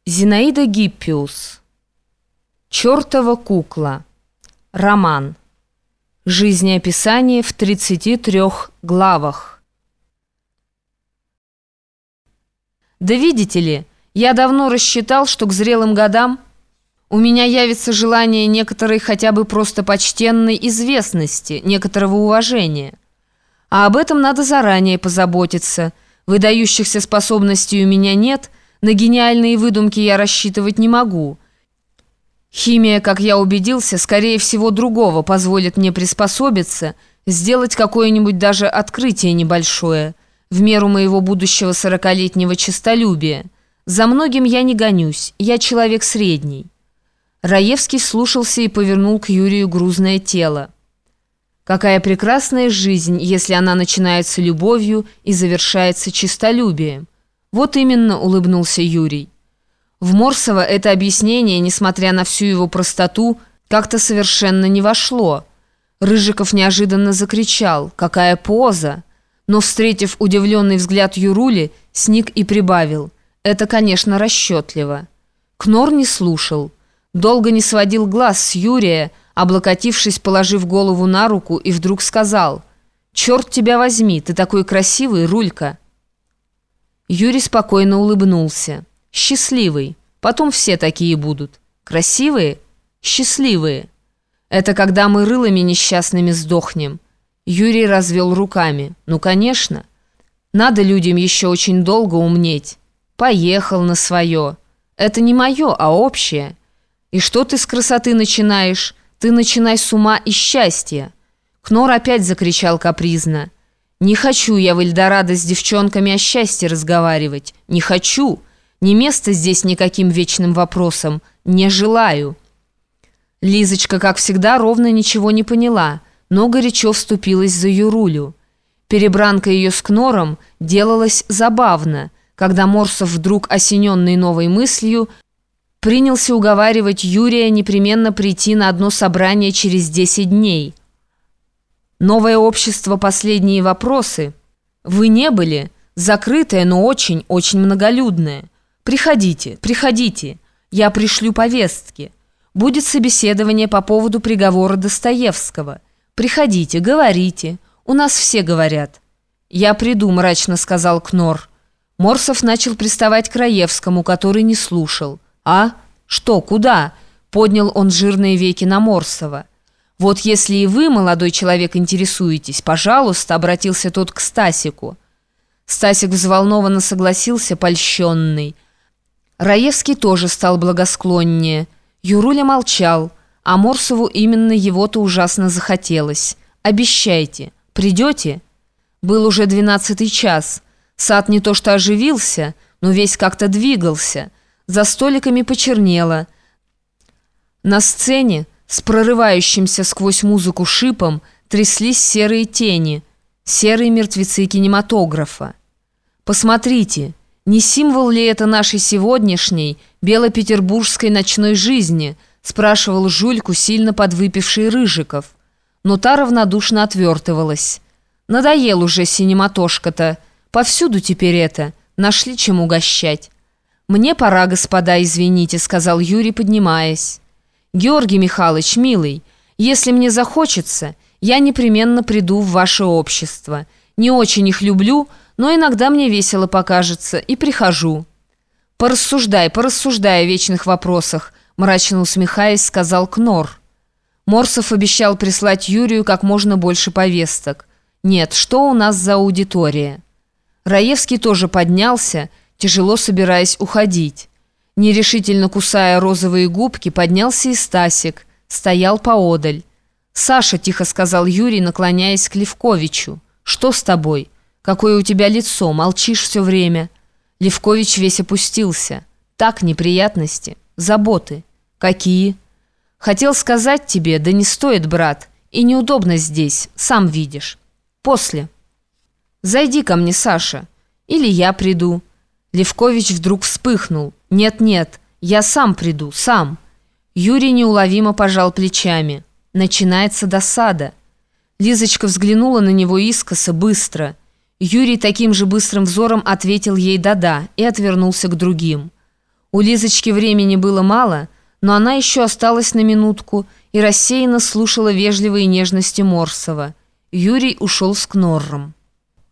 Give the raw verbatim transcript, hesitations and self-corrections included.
Зинаида Гиппиус. «Чёртова кукла». Роман. Жизнеописание в тридцати трёх главах. Да видите ли, я давно рассчитал, что к зрелым годам у меня явится желание некоторой хотя бы просто почтенной известности, некоторого уважения. А об этом надо заранее позаботиться. Выдающихся способностей у меня нет, на гениальные выдумки я рассчитывать не могу. Химия, как я убедился, скорее всего другого позволит мне приспособиться, сделать какое-нибудь даже открытие небольшое, в меру моего будущего сорокалетнего честолюбия. За многим я не гонюсь, я человек средний». Раевский вслушался и повернул к Юрию грузное тело. «Какая прекрасная жизнь, если она начинается любовью и завершается честолюбием!» «Вот именно», — улыбнулся Юрий. В Морсова это объяснение, несмотря на всю его простоту, как-то совершенно не вошло. Рыжиков неожиданно закричал: «Какая поза!» Но, встретив удивленный взгляд Юрули, сник и прибавил: «Это, конечно, расчетливо». Кнор не слушал. Долго не сводил глаз с Юрия, облокотившись, положив голову на руку, и вдруг сказал: «Черт тебя возьми, ты такой красивый, Рулька!» Юрий спокойно улыбнулся. «Счастливый. Потом все такие будут. Красивые? Счастливые. Это когда мы рылами несчастными сдохнем». Юрий развел руками. «Ну, конечно. Надо людям еще очень долго умнеть. Поехал на свое. Это не мое, а общее. И что ты с красоты начинаешь? Ты начинай с ума и счастья». Кнор опять закричал капризно: «Не хочу я в Эльдорадо с девчонками о счастье разговаривать. Не хочу. Не место здесь никаким вечным вопросам. Не желаю». Лизочка, как всегда, ровно ничего не поняла, но горячо вступилась за Юрулю. Перебранка ее с Кнором делалась забавно, когда Морсов, вдруг осененный новой мыслью, принялся уговаривать Юрия непременно прийти на одно собрание через десять дней. «Новое общество. Последние вопросы. Вы не были? Закрытое, но очень-очень многолюдное. Приходите, приходите. Я пришлю повестки. Будет собеседование по поводу приговора Достоевского. Приходите, говорите. У нас все говорят». «Я приду», — мрачно сказал Кнор. Морсов начал приставать к Раевскому, который не слушал. «А? Что, куда?» — поднял он жирные веки на Морсова. «Вот если и вы, молодой человек, интересуетесь, пожалуйста», — обратился тот к Стасику. Стасик взволнованно согласился, польщенный. Раевский тоже стал благосклоннее. Юруля молчал, а Морсову именно его-то ужасно захотелось. «Обещайте. Придете?» Был уже двенадцатый час. Сад не то что оживился, но весь как-то двигался. За столиками почернело. На сцене с прорывающимся сквозь музыку шипом тряслись серые тени, серые мертвецы кинематографа. «Посмотрите, не символ ли это нашей сегодняшней белопетербургской ночной жизни?» спрашивал Жульку сильно подвыпивший Рыжиков. Но та равнодушно отвертывалась. «Надоел уже синематошка-то. Повсюду теперь это. Нашли чем угощать». «Мне пора, господа, извините», — сказал Юрий, поднимаясь. «Георгий Михайлович, милый, если мне захочется, я непременно приду в ваше общество. Не очень их люблю, но иногда мне весело покажется, и прихожу». «Порассуждай, порассуждай о вечных вопросах», — мрачно усмехаясь, сказал Кнор. Морсов обещал прислать Юрию как можно больше повесток. «Нет, что у нас за аудитория?» Раевский тоже поднялся, тяжело собираясь уходить. Нерешительно кусая розовые губки, поднялся и Стасик, стоял поодаль. «Саша», — тихо сказал Юрий, наклоняясь к Левковичу, — «что с тобой? Какое у тебя лицо, молчишь все время?» Левкович весь опустился. «Так, неприятности, заботы». «Какие?» «Хотел сказать тебе, да не стоит, брат, и неудобно здесь, сам видишь. После». «Зайди ко мне, Саша, или я приду». Левкович вдруг вспыхнул. «Нет-нет, я сам приду, сам». Юрий неуловимо пожал плечами. Начинается досада. Лизочка взглянула на него искоса, быстро. Юрий таким же быстрым взором ответил ей «да-да» и отвернулся к другим. У Лизочки времени было мало, но она еще осталась на минутку и рассеянно слушала вежливые нежности Морсова. Юрий ушел с Кнорром.